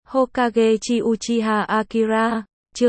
Hokage chi Uchiha Akira,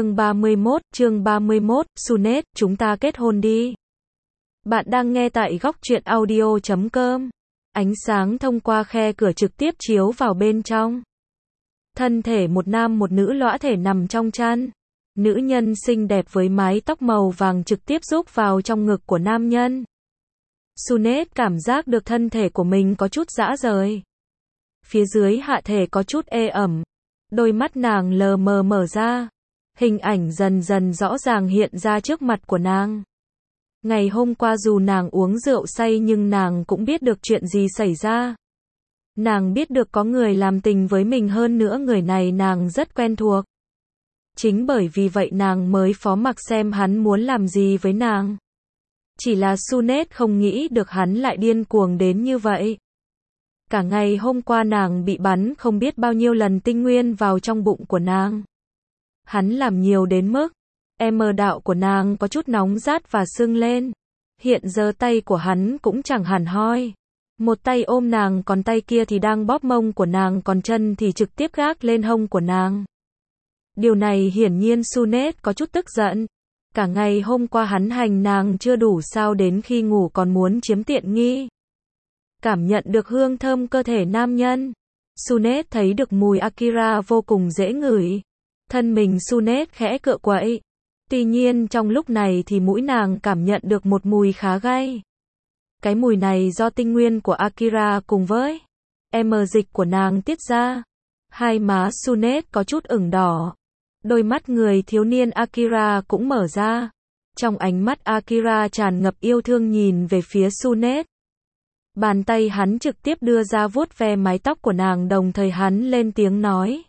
chương 31, Tsunade, chúng ta kết hôn đi. Bạn đang nghe tại góc truyện audio.com. Ánh sáng thông qua khe cửa trực tiếp chiếu vào bên trong. Thân thể một nam một nữ lõa thể nằm trong chăn. Nữ nhân xinh đẹp với mái tóc màu vàng trực tiếp rúc vào trong ngực của nam nhân. Tsunade cảm giác được thân thể của mình có chút rã rời. Phía dưới hạ thể có chút ê ẩm. Đôi mắt nàng lờ mờ mở ra. Hình ảnh dần dần rõ ràng hiện ra trước mặt của nàng. Ngày hôm qua dù nàng uống rượu say nhưng nàng cũng biết được chuyện gì xảy ra. Nàng biết được có người làm tình với mình, hơn nữa người này nàng rất quen thuộc. Chính bởi vì vậy nàng mới phó mặc xem hắn muốn làm gì với nàng. Chỉ là Tsunade không nghĩ được hắn lại điên cuồng đến như vậy. Cả ngày hôm qua nàng bị bắn không biết bao nhiêu lần tinh nguyên vào trong bụng của nàng. Hắn làm nhiều đến mức đạo của nàng có chút nóng rát và sưng lên. Hiện giờ tay của hắn cũng chẳng hẳn hoi. Một tay ôm nàng còn tay kia thì đang bóp mông của nàng, còn chân thì trực tiếp gác lên hông của nàng. Điều này hiển nhiên Tsunade có chút tức giận. Cả ngày hôm qua hắn hành nàng chưa đủ sao, đến khi ngủ còn muốn chiếm tiện nghi. Cảm nhận được hương thơm cơ thể nam nhân, Tsunade thấy được mùi Akira vô cùng dễ ngửi. Thân mình Tsunade khẽ cựa quậy. Tuy nhiên trong lúc này thì mũi nàng cảm nhận được một mùi khá gay. Cái mùi này do tinh nguyên của Akira cùng với dịch của nàng tiết ra. Hai má Tsunade có chút ửng đỏ. Đôi mắt người thiếu niên Akira cũng mở ra. Trong ánh mắt Akira tràn ngập yêu thương nhìn về phía Tsunade. Bàn tay hắn trực tiếp đưa ra vuốt ve mái tóc của nàng, đồng thời hắn lên tiếng nói.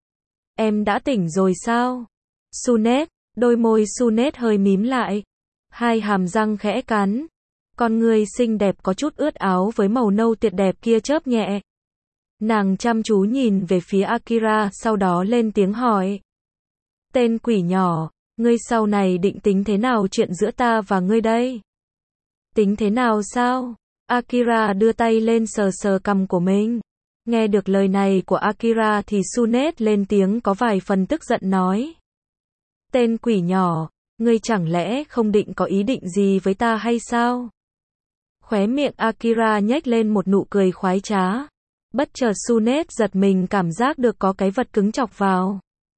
Em đã tỉnh rồi sao? Tsunade, đôi môi Tsunade hơi mím lại. Hai hàm răng khẽ cắn. Con người xinh đẹp có chút ướt áo với màu nâu tuyệt đẹp kia chớp nhẹ. Nàng chăm chú nhìn về phía Akira, sau đó lên tiếng hỏi. Tên quỷ nhỏ, ngươi sau này định tính thế nào chuyện giữa ta và ngươi đây? Tính thế nào sao? Akira đưa tay lên sờ sờ cằm của mình. Nghe được lời này của Akira thì Tsunade lên tiếng có vài phần tức giận nói. Tên quỷ nhỏ, ngươi chẳng lẽ không định có ý định gì với ta hay sao? Khóe miệng Akira nhếch lên một nụ cười khoái trá. Bất chợt Tsunade giật mình cảm giác được có cái vật cứng chọc vào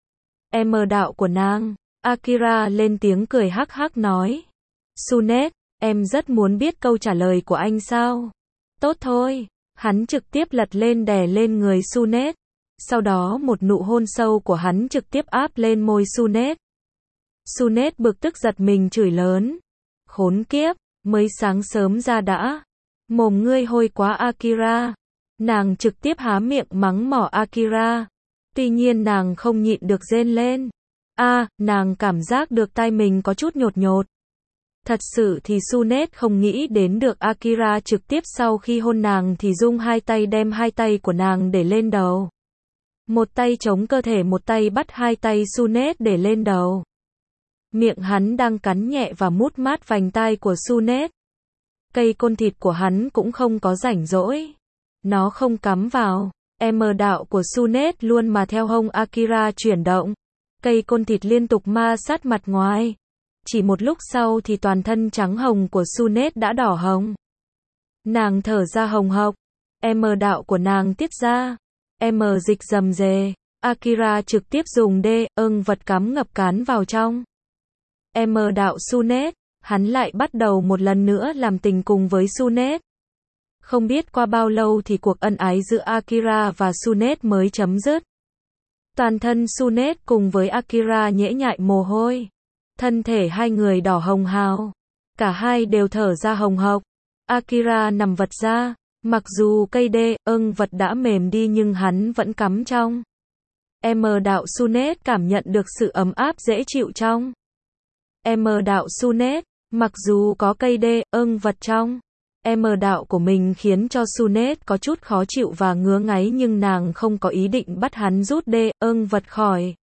đạo của nàng. Akira lên tiếng cười hắc hắc nói. Tsunade, em rất muốn biết câu trả lời của anh sao? Tốt thôi. Hắn trực tiếp lật lên đè lên người Tsunade. Sau đó một nụ hôn sâu của hắn trực tiếp áp lên môi Tsunade. Tsunade bực tức giật mình chửi lớn. Khốn kiếp, mới sáng sớm ra đã. Mồm ngươi hôi quá Akira. Nàng trực tiếp há miệng mắng mỏ Akira. Tuy nhiên nàng không nhịn được rên lên. Nàng cảm giác được tai mình có chút nhột nhột. Thật sự thì Tsunade không nghĩ đến được Akira trực tiếp sau khi hôn nàng thì dùng hai tay đem hai tay của nàng để lên đầu. Một tay chống cơ thể, một tay bắt hai tay Tsunade để lên đầu. Miệng hắn đang cắn nhẹ và mút mát vành tai của Tsunade. Cây côn thịt của hắn cũng không có rảnh rỗi. Nó không cắm vào đạo của Tsunade luôn mà theo hông Akira chuyển động. Cây côn thịt liên tục ma sát mặt ngoài. Chỉ một lúc sau thì toàn thân trắng hồng của Tsunade đã đỏ hồng. Nàng thở ra hồng hộc. Đạo của nàng tiết ra. Dịch rầm rề. Akira trực tiếp dùng vật cắm ngập cán vào trong đạo Tsunade. Hắn lại bắt đầu một lần nữa làm tình cùng với Tsunade. Không biết qua bao lâu thì cuộc ân ái giữa Akira và Tsunade mới chấm dứt. Toàn thân Tsunade cùng với Akira nhễ nhại mồ hôi. Thân thể hai người đỏ hồng hào. Cả hai đều thở ra hồng hộc. Akira nằm vật ra. Mặc dù cây vật đã mềm đi nhưng hắn vẫn cắm trong đạo Tsunade, cảm nhận được sự ấm áp dễ chịu trong đạo Tsunade. Mặc dù có cây vật trong đạo của mình khiến cho Tsunade có chút khó chịu và ngứa ngáy, nhưng nàng không có ý định bắt hắn rút vật khỏi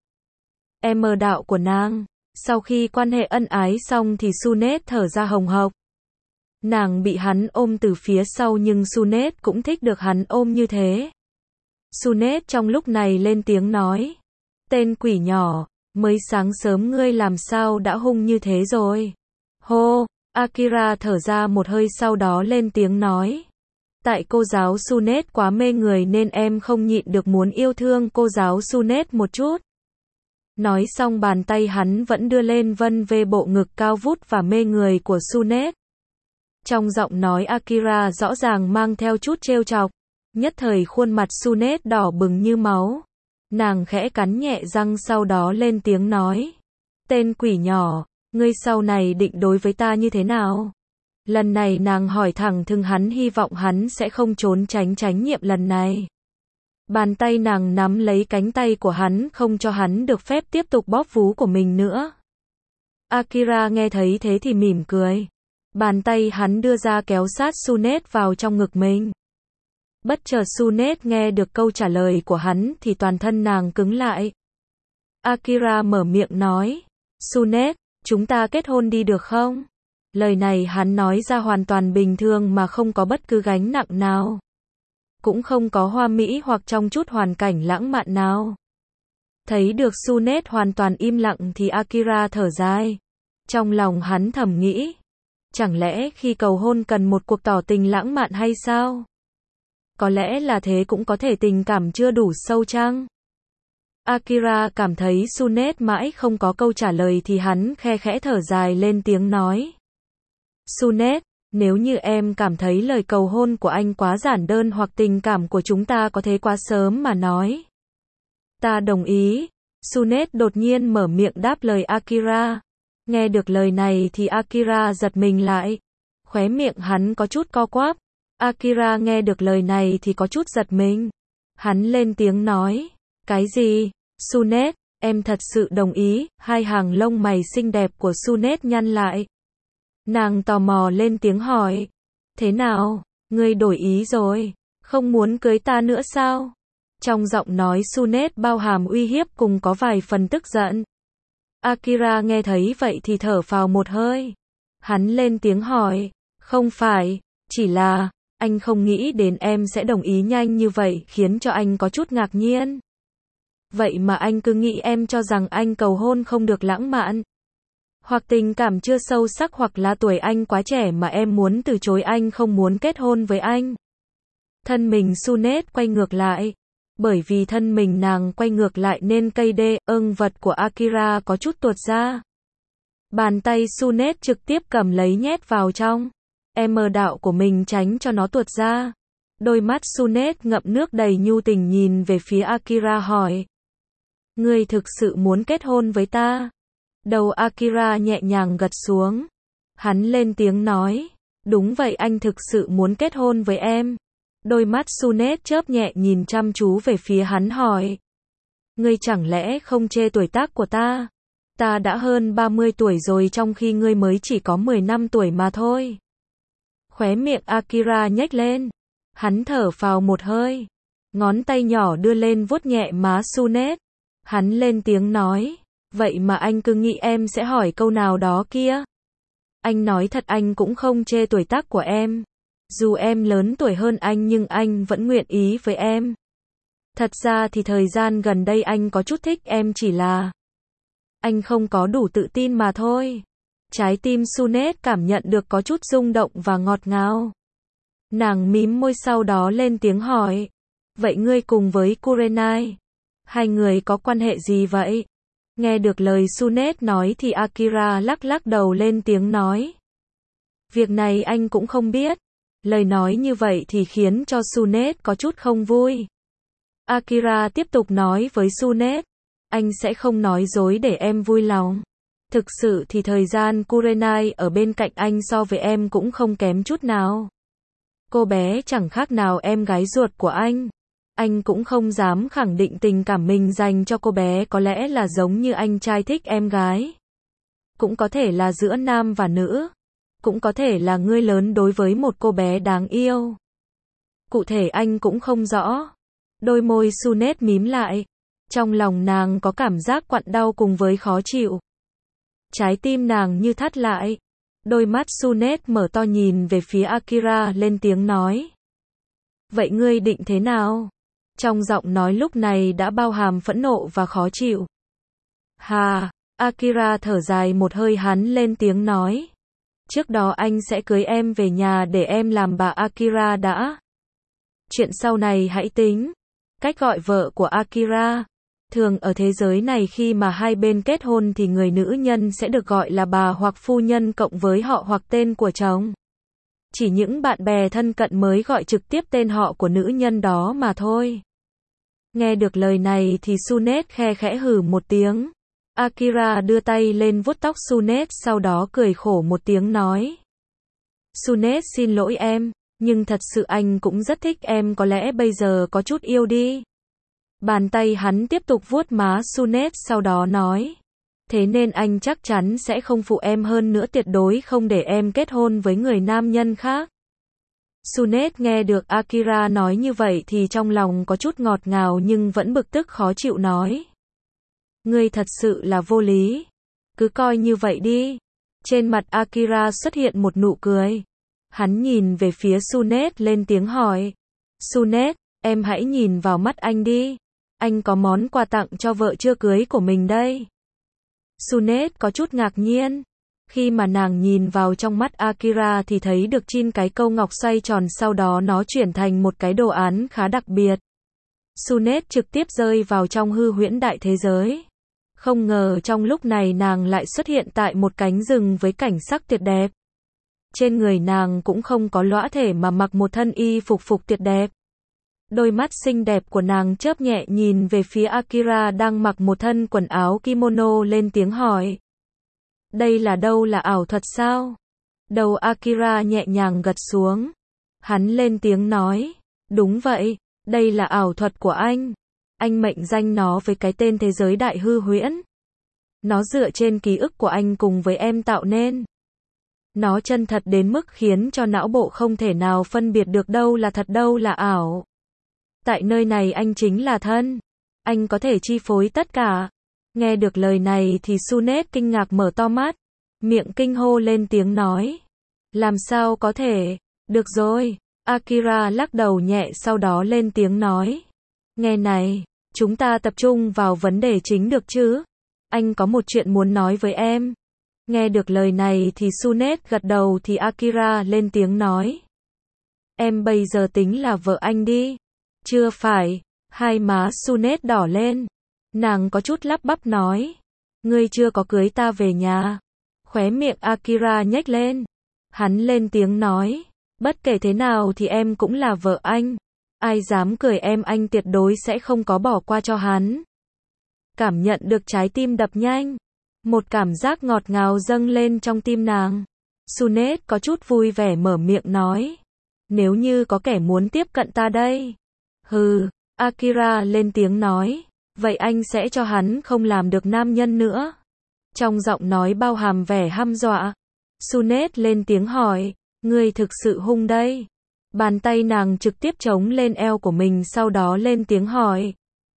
đạo của nàng. Sau khi quan hệ ân ái xong thì Tsunade thở ra hồng hộc. Nàng bị hắn ôm từ phía sau nhưng Tsunade cũng thích được hắn ôm như thế. Sunet trong lúc này lên tiếng nói. Tên quỷ nhỏ, mới sáng sớm ngươi làm sao đã hung như thế rồi. Hô, Akira thở ra một hơi sau đó lên tiếng nói. Tại cô giáo Sunet quá mê người nên em không nhịn được muốn yêu thương cô giáo Sunet một chút. Nói xong bàn tay hắn vẫn đưa lên vân về bộ ngực cao vút và mê người của Sunet. Trong giọng nói Akira rõ ràng mang theo chút trêu chọc. Nhất thời khuôn mặt Sunet đỏ bừng như máu. Nàng khẽ cắn nhẹ răng sau đó lên tiếng nói. Tên quỷ nhỏ, ngươi sau này định đối với ta như thế nào? Lần này nàng hỏi thẳng thừng hắn, hy vọng hắn sẽ không trốn tránh trách nhiệm lần này. Bàn tay nàng nắm lấy cánh tay của hắn không cho hắn được phép tiếp tục bóp vú của mình nữa. Akira nghe thấy thế thì mỉm cười. Bàn tay hắn đưa ra kéo sát Sunet vào trong ngực mình. Bất chợt Sunet nghe được câu trả lời của hắn thì toàn thân nàng cứng lại. Akira mở miệng nói. Sunet, chúng ta kết hôn đi được không? Lời này hắn nói ra hoàn toàn bình thường mà không có bất cứ gánh nặng nào. Cũng không có hoa mỹ hoặc trong chút hoàn cảnh lãng mạn nào. Thấy được Sunet hoàn toàn im lặng thì Akira thở dài. Trong lòng hắn thầm nghĩ. Chẳng lẽ khi cầu hôn cần một cuộc tỏ tình lãng mạn hay sao? Có lẽ là thế cũng có thể tình cảm chưa đủ sâu chăng? Akira cảm thấy Sunet mãi không có câu trả lời thì hắn khe khẽ thở dài lên tiếng nói. Sunet, nếu như em cảm thấy lời cầu hôn của anh quá giản đơn hoặc tình cảm của chúng ta có thế quá sớm mà nói. Ta đồng ý. Sunet đột nhiên mở miệng đáp lời Akira. Nghe được lời này thì Akira giật mình lại. Khóe miệng hắn có chút co quắp. Akira nghe được lời này thì có chút giật mình. Hắn lên tiếng nói. Cái gì? Sunet, em thật sự đồng ý? Hai hàng lông mày xinh đẹp của Sunet nhăn lại. Nàng tò mò lên tiếng hỏi. Thế nào? Ngươi đổi ý rồi? Không muốn cưới ta nữa sao? Trong giọng nói Sunet bao hàm uy hiếp cùng có vài phần tức giận. Akira nghe thấy vậy thì thở phào một hơi. Hắn lên tiếng hỏi. Không phải, chỉ là, anh không nghĩ đến em sẽ đồng ý nhanh như vậy khiến cho anh có chút ngạc nhiên. Vậy mà anh cứ nghĩ em cho rằng anh cầu hôn không được lãng mạn. Hoặc tình cảm chưa sâu sắc hoặc là tuổi anh quá trẻ mà em muốn từ chối anh không muốn kết hôn với anh. Thân mình Sunet quay ngược lại. Bởi vì thân mình nàng quay ngược lại nên cây đê, vật của Akira có chút tuột ra. Bàn tay Sunet trực tiếp cầm lấy nhét vào trong. Đạo của mình tránh cho nó tuột ra. Đôi mắt Sunet ngậm nước đầy nhu tình nhìn về phía Akira hỏi. Ngươi thực sự muốn kết hôn với ta? Đầu Akira nhẹ nhàng gật xuống. Hắn lên tiếng nói. Đúng vậy, anh thực sự muốn kết hôn với em. Đôi mắt Sunet chớp nhẹ nhìn chăm chú về phía hắn hỏi. Ngươi chẳng lẽ không chê tuổi tác của ta? Ta đã hơn 30 tuổi rồi trong khi ngươi mới chỉ có 15 tuổi mà thôi. Khóe miệng Akira nhếch lên. Hắn thở phào một hơi. Ngón tay nhỏ đưa lên vuốt nhẹ má Sunet. Hắn lên tiếng nói. Vậy mà anh cứ nghĩ em sẽ hỏi câu nào đó kia. Anh nói thật, anh cũng không chê tuổi tác của em. Dù em lớn tuổi hơn anh nhưng anh vẫn nguyện ý với em. Thật ra thì thời gian gần đây anh có chút thích em, chỉ là anh không có đủ tự tin mà thôi. Trái tim Sunet cảm nhận được có chút rung động và ngọt ngào. Nàng mím môi sau đó lên tiếng hỏi. Vậy ngươi cùng với Kurenai, hai người có quan hệ gì vậy? Nghe được lời Sunet nói thì Akira lắc lắc đầu lên tiếng nói. Việc này anh cũng không biết. Lời nói như vậy thì khiến cho Sunet có chút không vui. Akira tiếp tục nói với Sunet. Anh sẽ không nói dối để em vui lòng. Thực sự thì thời gian Kurenai ở bên cạnh anh so với em cũng không kém chút nào. Cô bé chẳng khác nào em gái ruột của anh. Anh cũng không dám khẳng định tình cảm mình dành cho cô bé có lẽ là giống như anh trai thích em gái. Cũng có thể là giữa nam và nữ. Cũng có thể là ngươi lớn đối với một cô bé đáng yêu. Cụ thể anh cũng không rõ. Đôi môi Sunet mím lại. Trong lòng nàng có cảm giác quặn đau cùng với khó chịu. Trái tim nàng như thắt lại. Đôi mắt Sunet mở to nhìn về phía Akira lên tiếng nói. Vậy ngươi định thế nào? Trong giọng nói lúc này đã bao hàm phẫn nộ và khó chịu. Hà, Akira thở dài một hơi, hắn lên tiếng nói. Trước đó anh sẽ cưới em về nhà để em làm bà Akira đã. Chuyện sau này hãy tính. Cách gọi vợ của Akira. Thường ở thế giới này khi mà hai bên kết hôn thì người nữ nhân sẽ được gọi là bà hoặc phu nhân cộng với họ hoặc tên của chồng. Chỉ những bạn bè thân cận mới gọi trực tiếp tên họ của nữ nhân đó mà thôi. Nghe được lời này thì Sunet khe khẽ hừ một tiếng. Akira đưa tay lên vuốt tóc Sunet, sau đó cười khổ một tiếng nói. Sunet xin lỗi em, nhưng thật sự anh cũng rất thích em, có lẽ bây giờ có chút yêu đi. Bàn tay hắn tiếp tục vuốt má Sunet, sau đó nói. Thế nên anh chắc chắn sẽ không phụ em, hơn nữa tuyệt đối không để em kết hôn với người nam nhân khác. Sunet nghe được Akira nói như vậy thì trong lòng có chút ngọt ngào nhưng vẫn bực tức khó chịu nói. Ngươi thật sự là vô lý. Cứ coi như vậy đi. Trên mặt Akira xuất hiện một nụ cười. Hắn nhìn về phía Sunet lên tiếng hỏi. Sunet, em hãy nhìn vào mắt anh đi. Anh có món quà tặng cho vợ chưa cưới của mình đây. Sunet có chút ngạc nhiên. Khi mà nàng nhìn vào trong mắt Akira thì thấy được 9 cái câu ngọc xoay tròn, sau đó nó chuyển thành một cái đồ án khá đặc biệt. Sunet trực tiếp rơi vào trong hư huyễn đại thế giới. Không ngờ trong lúc này nàng lại xuất hiện tại một cánh rừng với cảnh sắc tuyệt đẹp. Trên người nàng cũng không có lõa thể mà mặc một thân y phục tuyệt đẹp. Đôi mắt xinh đẹp của nàng chớp nhẹ nhìn về phía Akira đang mặc một thân quần áo kimono, lên tiếng hỏi. Đây là đâu, là ảo thuật sao? Đầu Akira nhẹ nhàng gật xuống. Hắn lên tiếng nói. Đúng vậy, đây là ảo thuật của anh. Anh mệnh danh nó với cái tên thế giới đại hư huyễn. Nó dựa trên ký ức của anh cùng với em tạo nên. Nó chân thật đến mức khiến cho não bộ không thể nào phân biệt được đâu là thật đâu là ảo. Tại nơi này anh chính là thân. Anh có thể chi phối tất cả. Nghe được lời này thì Sunet kinh ngạc mở to mắt. Miệng kinh hô lên tiếng nói. Làm sao có thể? Được rồi. Akira lắc đầu nhẹ, sau đó lên tiếng nói. Nghe này, chúng ta tập trung vào vấn đề chính được chứ? Anh có một chuyện muốn nói với em. Nghe được lời này thì Sunet gật đầu, thì Akira lên tiếng nói. Em bây giờ tính là vợ anh đi. Chưa phải. Hai má Sunet đỏ lên. Nàng có chút lắp bắp nói. Ngươi chưa có cưới ta về nhà. Khóe miệng Akira nhếch lên. Hắn lên tiếng nói. Bất kể thế nào thì em cũng là vợ anh. Ai dám cười em, anh tuyệt đối sẽ không có bỏ qua cho hắn. Cảm nhận được trái tim đập nhanh. Một cảm giác ngọt ngào dâng lên trong tim nàng. Sunet có chút vui vẻ mở miệng nói. Nếu như có kẻ muốn tiếp cận ta đây. Hừ, Akira lên tiếng nói. Vậy anh sẽ cho hắn không làm được nam nhân nữa. Trong giọng nói bao hàm vẻ hăm dọa. Sunet lên tiếng hỏi. Ngươi thực sự hung đây. Bàn tay nàng trực tiếp chống lên eo của mình, sau đó lên tiếng hỏi.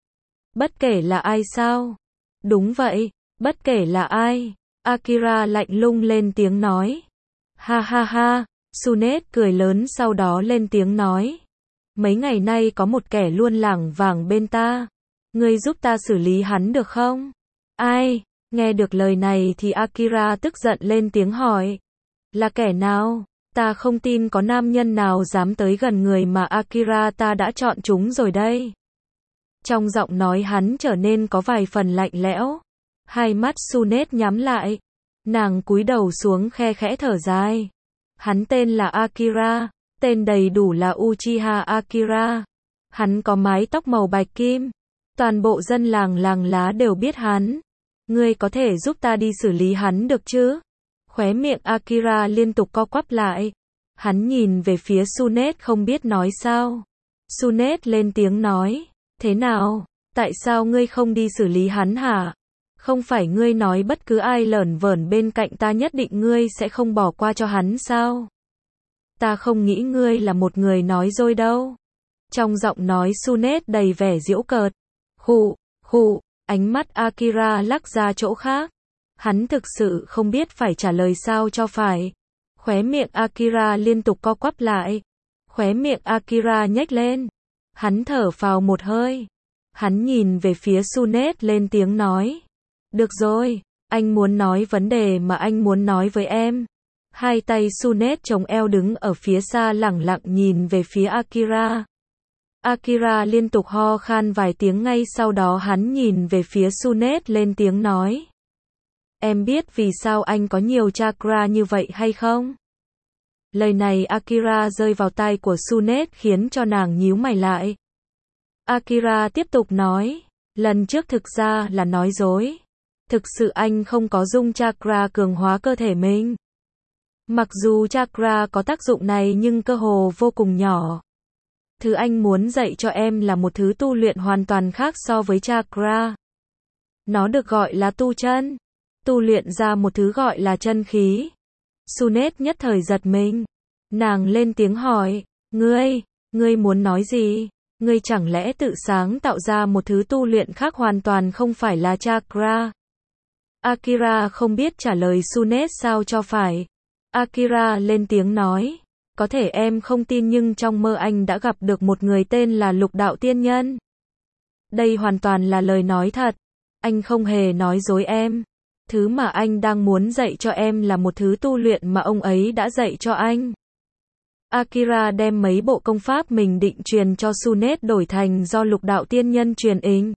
Bất kể là ai sao? Đúng vậy, bất kể là ai. Akira lạnh lùng lên tiếng nói. Ha ha ha, Sunet cười lớn, sau đó lên tiếng nói. Mấy ngày nay có một kẻ luôn lảng vảng bên ta. Ngươi giúp ta xử lý hắn được không? Ai? Nghe được lời này thì Akira tức giận lên tiếng hỏi. Là kẻ nào? Ta không tin có nam nhân nào dám tới gần người mà Akira ta đã chọn chúng rồi đây. Trong giọng nói hắn trở nên có vài phần lạnh lẽo. Hai mắt Sunet nhắm lại. Nàng cúi đầu xuống khe khẽ thở dài. Hắn tên là Akira. Tên đầy đủ là Uchiha Akira. Hắn có mái tóc màu bạch kim. Toàn bộ dân làng lá đều biết hắn. Ngươi có thể giúp ta đi xử lý hắn được chứ? Khóe miệng Akira liên tục co quắp lại. Hắn nhìn về phía Sunet không biết nói sao. Sunet lên tiếng nói. Thế nào? Tại sao ngươi không đi xử lý hắn hả? Không phải ngươi nói bất cứ ai lởn vởn bên cạnh ta nhất định ngươi sẽ không bỏ qua cho hắn sao? Ta không nghĩ ngươi là một người nói dối đâu. Trong giọng nói Sunet đầy vẻ giễu cợt. Khụ, ánh mắt Akira lắc ra chỗ khác. Hắn thực sự không biết phải trả lời sao cho phải. Khóe miệng Akira liên tục co quắp lại. Khóe miệng Akira nhếch lên. Hắn thở phào một hơi. Hắn nhìn về phía Sunet lên tiếng nói. Được rồi, anh muốn nói vấn đề mà anh muốn nói với em. Hai tay Sunet chống eo đứng ở phía xa lẳng lặng nhìn về phía Akira. Akira liên tục ho khan vài tiếng, ngay sau đó hắn nhìn về phía Sunet lên tiếng nói. Em biết vì sao anh có nhiều chakra như vậy hay không? Lời này Akira rơi vào tai của Sunet khiến cho nàng nhíu mày lại. Akira tiếp tục nói, lần trước thực ra là nói dối. Thực sự anh không có dung chakra cường hóa cơ thể mình. Mặc dù chakra có tác dụng này nhưng cơ hồ vô cùng nhỏ. Thứ anh muốn dạy cho em là một thứ tu luyện hoàn toàn khác so với chakra. Nó được gọi là tu chân. Tu luyện ra một thứ gọi là chân khí. Sunet nhất thời giật mình. Nàng lên tiếng hỏi, ngươi muốn nói gì? Ngươi chẳng lẽ tự sáng tạo ra một thứ tu luyện khác hoàn toàn không phải là chakra? Akira không biết trả lời Sunet sao cho phải. Akira lên tiếng nói, có thể em không tin nhưng trong mơ anh đã gặp được một người tên là Lục Đạo Tiên Nhân. Đây hoàn toàn là lời nói thật. Anh không hề nói dối em. Thứ mà anh đang muốn dạy cho em là một thứ tu luyện mà ông ấy đã dạy cho anh. Akira đem mấy bộ công pháp mình định truyền cho Sunet đổi thành do Lục Đạo Tiên Nhân truyền inh.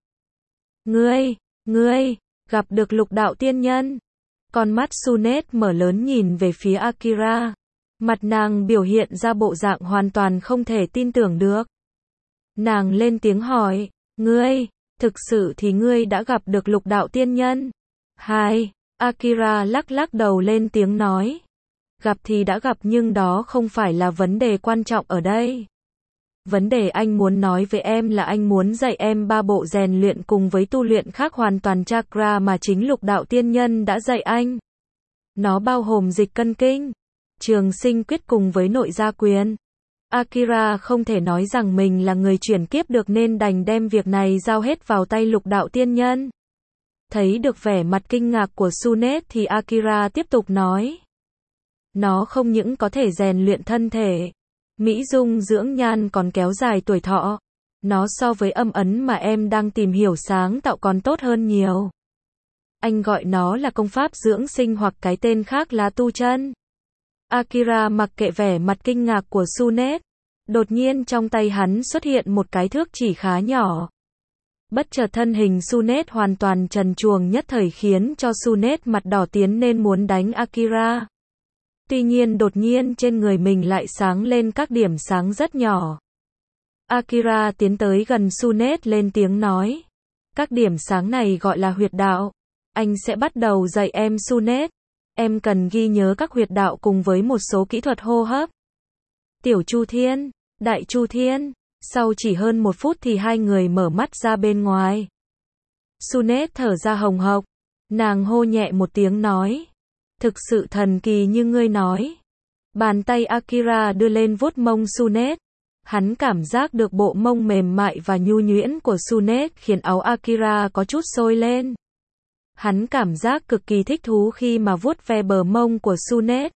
Ngươi, gặp được Lục Đạo Tiên Nhân. Con mắt Sunet mở lớn nhìn về phía Akira. Mặt nàng biểu hiện ra bộ dạng hoàn toàn không thể tin tưởng được. Nàng lên tiếng hỏi, thực sự thì ngươi đã gặp được Lục Đạo Tiên Nhân? Akira lắc đầu lên tiếng nói. Gặp thì đã gặp nhưng đó không phải là vấn đề quan trọng ở đây. Vấn đề anh muốn nói với em là anh muốn dạy em 3 bộ rèn luyện cùng với tu luyện khác hoàn toàn chakra mà chính Lục Đạo Tiên Nhân đã dạy anh. Nó bao gồm dịch cân kinh, trường sinh quyết cùng với nội gia quyền. Akira không thể nói rằng mình là người chuyển kiếp được nên đành đem việc này giao hết vào tay Lục Đạo Tiên Nhân. Thấy được vẻ mặt kinh ngạc của Sunet thì Akira tiếp tục nói. Nó không những có thể rèn luyện thân thể, mỹ dung dưỡng nhan còn kéo dài tuổi thọ. Nó so với âm ấn mà em đang tìm hiểu sáng tạo còn tốt hơn nhiều. Anh gọi nó là công pháp dưỡng sinh hoặc cái tên khác là tu chân. Akira mặc kệ vẻ mặt kinh ngạc của Sunet. Đột nhiên trong tay hắn xuất hiện một cái thước chỉ khá nhỏ. Bất chợt thân hình Sunet hoàn toàn trần truồng nhất thời khiến cho Sunet mặt đỏ tiến nên muốn đánh Akira. Tuy nhiên đột nhiên trên người mình lại sáng lên các điểm sáng rất nhỏ. Akira tiến tới gần Sunet lên tiếng nói. Các điểm sáng này gọi là huyệt đạo. Anh sẽ bắt đầu dạy em Sunet. Em cần ghi nhớ các huyệt đạo cùng với một số kỹ thuật hô hấp. Tiểu Chu Thiên, Đại Chu Thiên. Sau chỉ hơn 1 phút thì hai người mở mắt ra bên ngoài. Sunet thở ra hồng hộc. Nàng hô nhẹ một tiếng nói. Thực sự thần kỳ như ngươi nói. Bàn tay Akira đưa lên vuốt mông Sunet. Hắn cảm giác được bộ mông mềm mại và nhu nhuyễn của Sunet khiến áo Akira có chút sôi lên. Hắn cảm giác cực kỳ thích thú khi mà vuốt ve bờ mông của Sunet.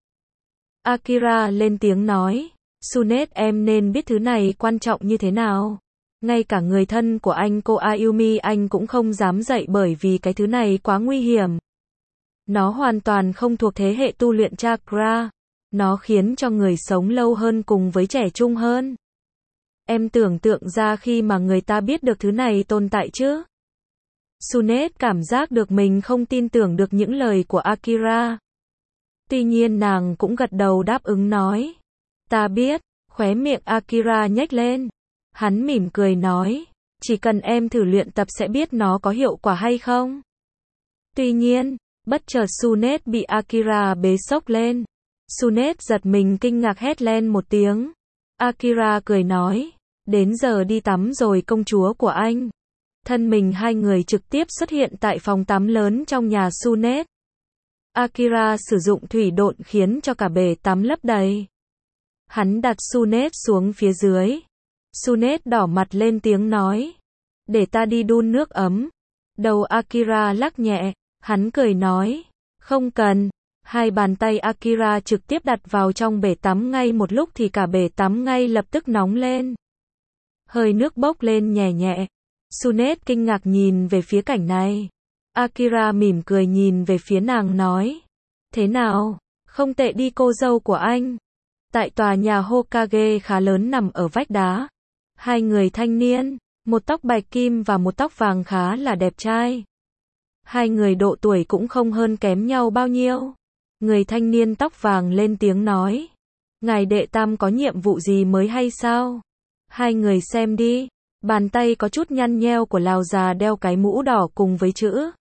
Akira lên tiếng nói. Sunet em nên biết thứ này quan trọng như thế nào. Ngay cả người thân của anh cô Ayumi anh cũng không dám dạy bởi vì cái thứ này quá nguy hiểm. Nó hoàn toàn không thuộc thế hệ tu luyện chakra. Nó khiến cho người sống lâu hơn cùng với trẻ trung hơn. Em tưởng tượng ra khi mà người ta biết được thứ này tồn tại chứ. Sunet cảm giác được mình không tin tưởng được những lời của Akira. Tuy nhiên nàng cũng gật đầu đáp ứng nói. Ta biết, khóe miệng Akira nhếch lên. Hắn mỉm cười nói. Chỉ cần em thử luyện tập sẽ biết nó có hiệu quả hay không. Tuy nhiên, bất chợt Sunet bị Akira bế xốc lên. Sunet giật mình kinh ngạc hét lên một tiếng. Akira cười nói. Đến giờ đi tắm rồi công chúa của anh. Thân mình hai người trực tiếp xuất hiện tại phòng tắm lớn trong nhà Sunet. Akira sử dụng thủy độn khiến cho cả bể tắm lấp đầy. Hắn đặt Sunet xuống phía dưới. Sunet đỏ mặt lên tiếng nói. Để ta đi đun nước ấm. Đầu Akira lắc nhẹ. Hắn cười nói. Không cần. Hai bàn tay Akira trực tiếp đặt vào trong bể tắm ngay một lúc thì cả bể tắm ngay lập tức nóng lên. hơi nước bốc lên nhẹ nhẹ. Tsunade kinh ngạc nhìn về phía cảnh này. Akira mỉm cười nhìn về phía nàng nói. Thế nào? Không tệ đi cô dâu của anh. Tại tòa nhà Hokage khá lớn nằm ở vách đá. Hai người thanh niên, một tóc bạch kim và một tóc vàng khá là đẹp trai. Hai người độ tuổi cũng không hơn kém nhau bao nhiêu. Người thanh niên tóc vàng lên tiếng nói. Ngài đệ tam có nhiệm vụ gì mới hay sao? Hai người xem đi. Bàn tay có chút nhăn nheo của lão già đeo cái mũ đỏ cùng với chữ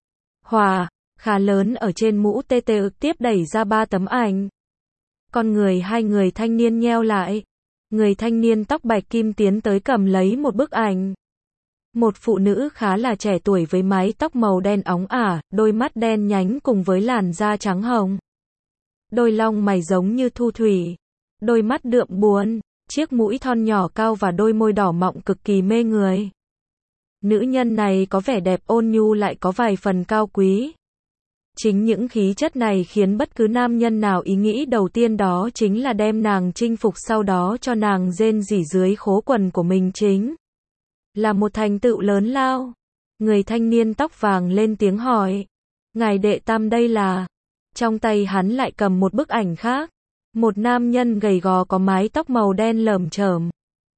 Hòa, khá lớn ở trên mũ tiếp đẩy ra 3 tấm ảnh. Con người hai người thanh niên nheo lại. Người thanh niên tóc bạch kim tiến tới cầm lấy một bức ảnh. Một phụ nữ khá là trẻ tuổi với mái tóc màu đen óng ả, đôi mắt đen nhánh cùng với làn da trắng hồng. Đôi lông mày giống như thu thủy. Đôi mắt đượm buồn, chiếc mũi thon nhỏ cao và đôi môi đỏ mọng cực kỳ mê người. Nữ nhân này có vẻ đẹp ôn nhu lại có vài phần cao quý. Chính những khí chất này khiến bất cứ nam nhân nào ý nghĩ đầu tiên đó chính là đem nàng chinh phục sau đó cho nàng rên rỉ dưới khố quần của mình chính là một thành tựu lớn lao. Người thanh niên tóc vàng lên tiếng hỏi. Ngài đệ tam đây là? Trong tay hắn lại cầm một bức ảnh khác. Một nam nhân gầy gò có mái tóc màu đen lởm chởm.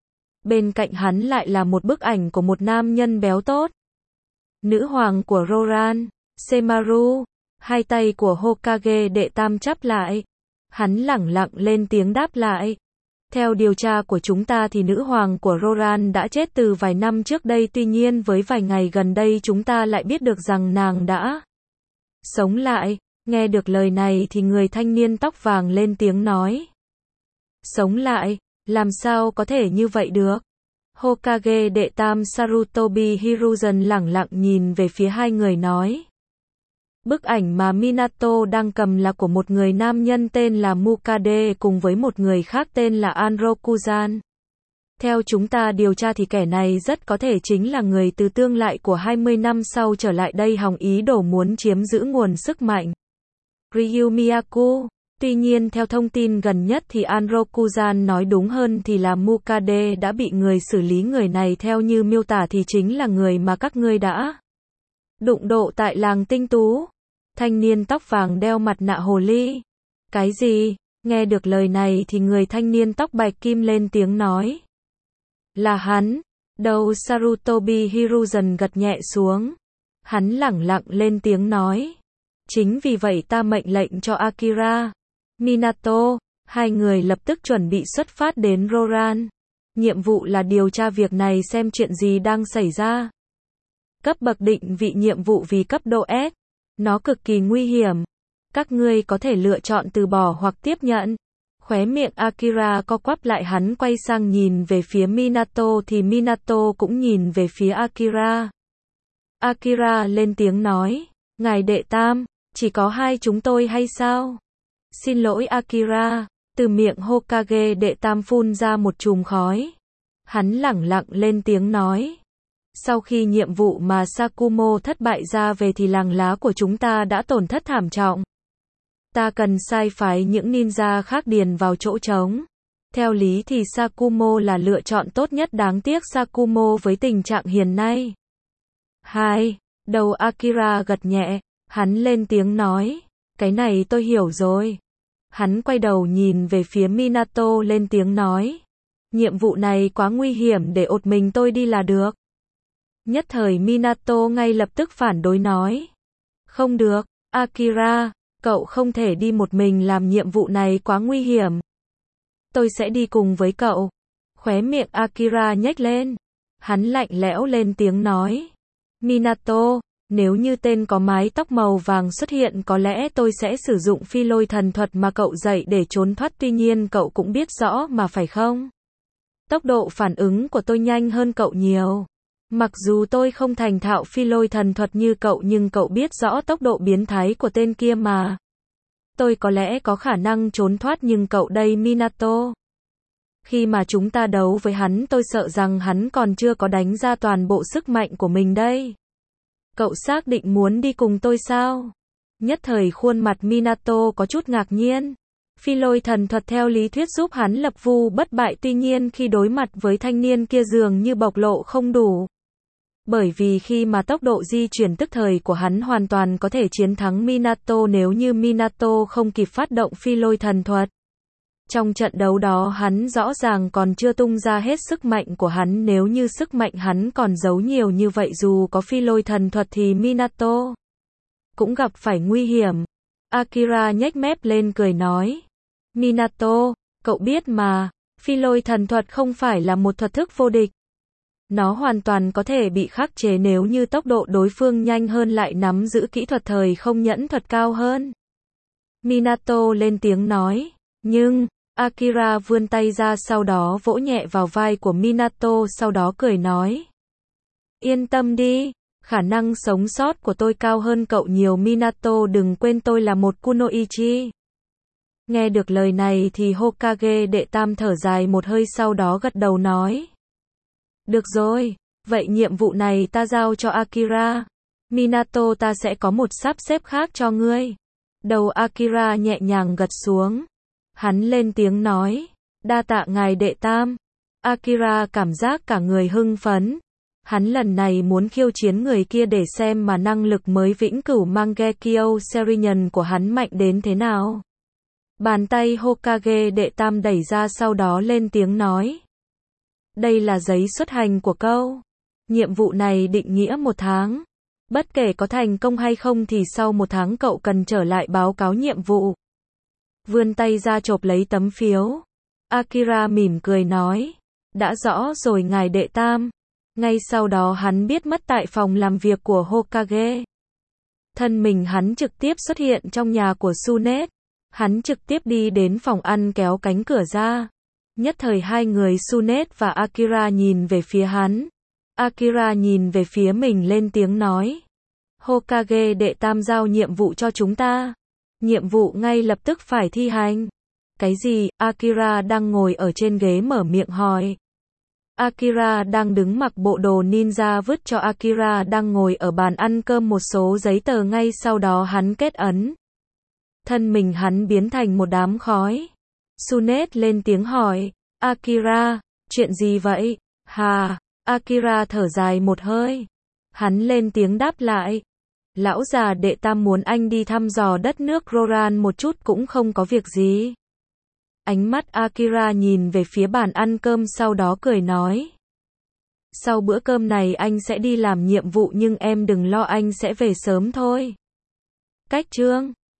Bên cạnh hắn lại là một bức ảnh của một nam nhân béo tốt. Nữ hoàng của Roran, Semaru. Hai tay của Hokage đệ tam chắp lại. Hắn lẳng lặng lên tiếng đáp lại. Theo điều tra của chúng ta thì nữ hoàng của Roran đã chết từ vài năm trước đây, tuy nhiên với vài ngày gần đây chúng ta lại biết được rằng nàng đã sống lại. Nghe được lời này thì người thanh niên tóc vàng lên tiếng nói. Sống lại? Làm sao có thể như vậy được? Hokage đệ tam Sarutobi Hiruzen lẳng lặng nhìn về phía hai người nói. Bức ảnh mà Minato đang cầm là của một người nam nhân tên là Mukade cùng với một người khác tên là Anrokuzan. Theo chúng ta điều tra thì kẻ này rất có thể chính là người từ tương lai của 20 năm sau trở lại đây hòng ý đồ muốn chiếm giữ nguồn sức mạnh Ryu Miyaku. Tuy nhiên theo thông tin gần nhất thì Anrokuzan nói đúng hơn thì là Mukade đã bị người xử lý. Người này theo như miêu tả thì chính là người mà các ngươi đã đụng độ tại làng tinh tú. Thanh niên tóc vàng đeo mặt nạ hồ ly. Cái gì? Nghe được lời này thì người thanh niên tóc bạch kim lên tiếng nói. Là hắn. Đầu Sarutobi Hiruzen gật nhẹ xuống. Hắn lẳng lặng lên tiếng nói. Chính vì vậy ta mệnh lệnh cho Akira, Minato, hai người lập tức chuẩn bị xuất phát đến Roran. Nhiệm vụ là điều tra việc này xem chuyện gì đang xảy ra. Cấp bậc định vị nhiệm vụ vì cấp độ S. Nó cực kỳ nguy hiểm. Các ngươi có thể lựa chọn từ bỏ hoặc tiếp nhận. Khóe miệng Akira co quắp lại, hắn quay sang nhìn về phía Minato thì Minato cũng nhìn về phía Akira. Akira lên tiếng nói. Ngài đệ tam, chỉ có hai chúng tôi hay sao? Xin lỗi Akira. Từ miệng Hokage đệ tam phun ra một chùm khói. Hắn lẳng lặng lên tiếng nói. Sau khi nhiệm vụ mà Sakumo thất bại ra về thì làng lá của chúng ta đã tổn thất thảm trọng. Ta cần sai phái những ninja khác điền vào chỗ trống. Theo lý thì Sakumo là lựa chọn tốt nhất, đáng tiếc Sakumo với tình trạng hiện nay. Hai, đầu Akira gật nhẹ, hắn lên tiếng nói. Cái này tôi hiểu rồi. Hắn quay đầu nhìn về phía Minato lên tiếng nói. Nhiệm vụ này quá nguy hiểm để một mình tôi đi là được. Nhất thời Minato ngay lập tức phản đối nói. Không được, Akira, cậu không thể đi một mình làm nhiệm vụ này quá nguy hiểm. Tôi sẽ đi cùng với cậu. Khóe miệng Akira nhếch lên. Hắn lạnh lẽo lên tiếng nói. Minato, nếu như tên có mái tóc màu vàng xuất hiện có lẽ tôi sẽ sử dụng phi lôi thần thuật mà cậu dạy để trốn thoát, tuy nhiên cậu cũng biết rõ mà phải không? Tốc độ phản ứng của tôi nhanh hơn cậu nhiều. Mặc dù tôi không thành thạo phi lôi thần thuật như cậu nhưng cậu biết rõ tốc độ biến thái của tên kia mà. Tôi có lẽ có khả năng trốn thoát nhưng cậu đây Minato. Khi mà chúng ta đấu với hắn tôi sợ rằng hắn còn chưa có đánh ra toàn bộ sức mạnh của mình đây. Cậu xác định muốn đi cùng tôi sao? Nhất thời khuôn mặt Minato có chút ngạc nhiên. Phi lôi thần thuật theo lý thuyết giúp hắn lập vu bất bại, tuy nhiên khi đối mặt với thanh niên kia dường như bộc lộ không đủ. Bởi vì khi mà tốc độ di chuyển tức thời của hắn hoàn toàn có thể chiến thắng Minato nếu như Minato không kịp phát động phi lôi thần thuật. Trong trận đấu đó hắn rõ ràng còn chưa tung ra hết sức mạnh của hắn, nếu như sức mạnh hắn còn giấu nhiều như vậy dù có phi lôi thần thuật thì Minato cũng gặp phải nguy hiểm. Akira nhếch mép lên cười nói. Minato, cậu biết mà, phi lôi thần thuật không phải là một thuật thức vô địch. Nó hoàn toàn có thể bị khắc chế nếu như tốc độ đối phương nhanh hơn lại nắm giữ kỹ thuật thời không nhẫn thuật cao hơn. Minato lên tiếng nói. Nhưng, Akira vươn tay ra sau đó vỗ nhẹ vào vai của Minato sau đó cười nói. Yên tâm đi, khả năng sống sót của tôi cao hơn cậu nhiều, Minato đừng quên tôi là một kunoichi. Nghe được lời này thì Hokage đệ tam thở dài một hơi sau đó gật đầu nói. Được rồi, vậy nhiệm vụ này ta giao cho Akira. Minato, ta sẽ có một sắp xếp khác cho ngươi. Đầu Akira nhẹ nhàng gật xuống. Hắn lên tiếng nói. Đa tạ ngài đệ tam. Akira cảm giác cả người hưng phấn. Hắn lần này muốn khiêu chiến người kia để xem mà năng lực mới vĩnh cửu Mangekyo Serinen của hắn mạnh đến thế nào. Bàn tay Hokage đệ tam đẩy ra sau đó lên tiếng nói. Đây là giấy xuất hành của cậu. Nhiệm vụ này định nghĩa 1 tháng. Bất kể có thành công hay không thì sau 1 tháng cậu cần trở lại báo cáo nhiệm vụ. Vươn tay ra chộp lấy tấm phiếu. Akira mỉm cười nói. Đã rõ rồi ngài đệ tam. Ngay sau đó hắn biết mất tại phòng làm việc của Hokage. Thân mình hắn trực tiếp xuất hiện trong nhà của Tsunade. Hắn trực tiếp đi đến phòng ăn kéo cánh cửa ra. Nhất thời hai người Tsunade và Akira nhìn về phía hắn. Akira nhìn về phía mình lên tiếng nói. Hokage đệ tam giao nhiệm vụ cho chúng ta. Nhiệm vụ ngay lập tức phải thi hành. Cái gì? Akira đang ngồi ở trên ghế mở miệng hỏi. Akira đang đứng mặc bộ đồ ninja vứt cho Akira đang ngồi ở bàn ăn cơm một số giấy tờ, ngay sau đó hắn kết ấn. Thân mình hắn biến thành một đám khói. Tsunade lên tiếng hỏi. Akira, chuyện gì vậy? Hà, Akira thở dài một hơi. Hắn lên tiếng đáp lại. Lão già đệ tam muốn anh đi thăm dò đất nước Roran một chút, cũng không có việc gì. Ánh mắt Akira nhìn về phía bàn ăn cơm sau đó cười nói. Sau bữa cơm này anh sẽ đi làm nhiệm vụ nhưng em đừng lo, anh sẽ về sớm thôi. Cách chương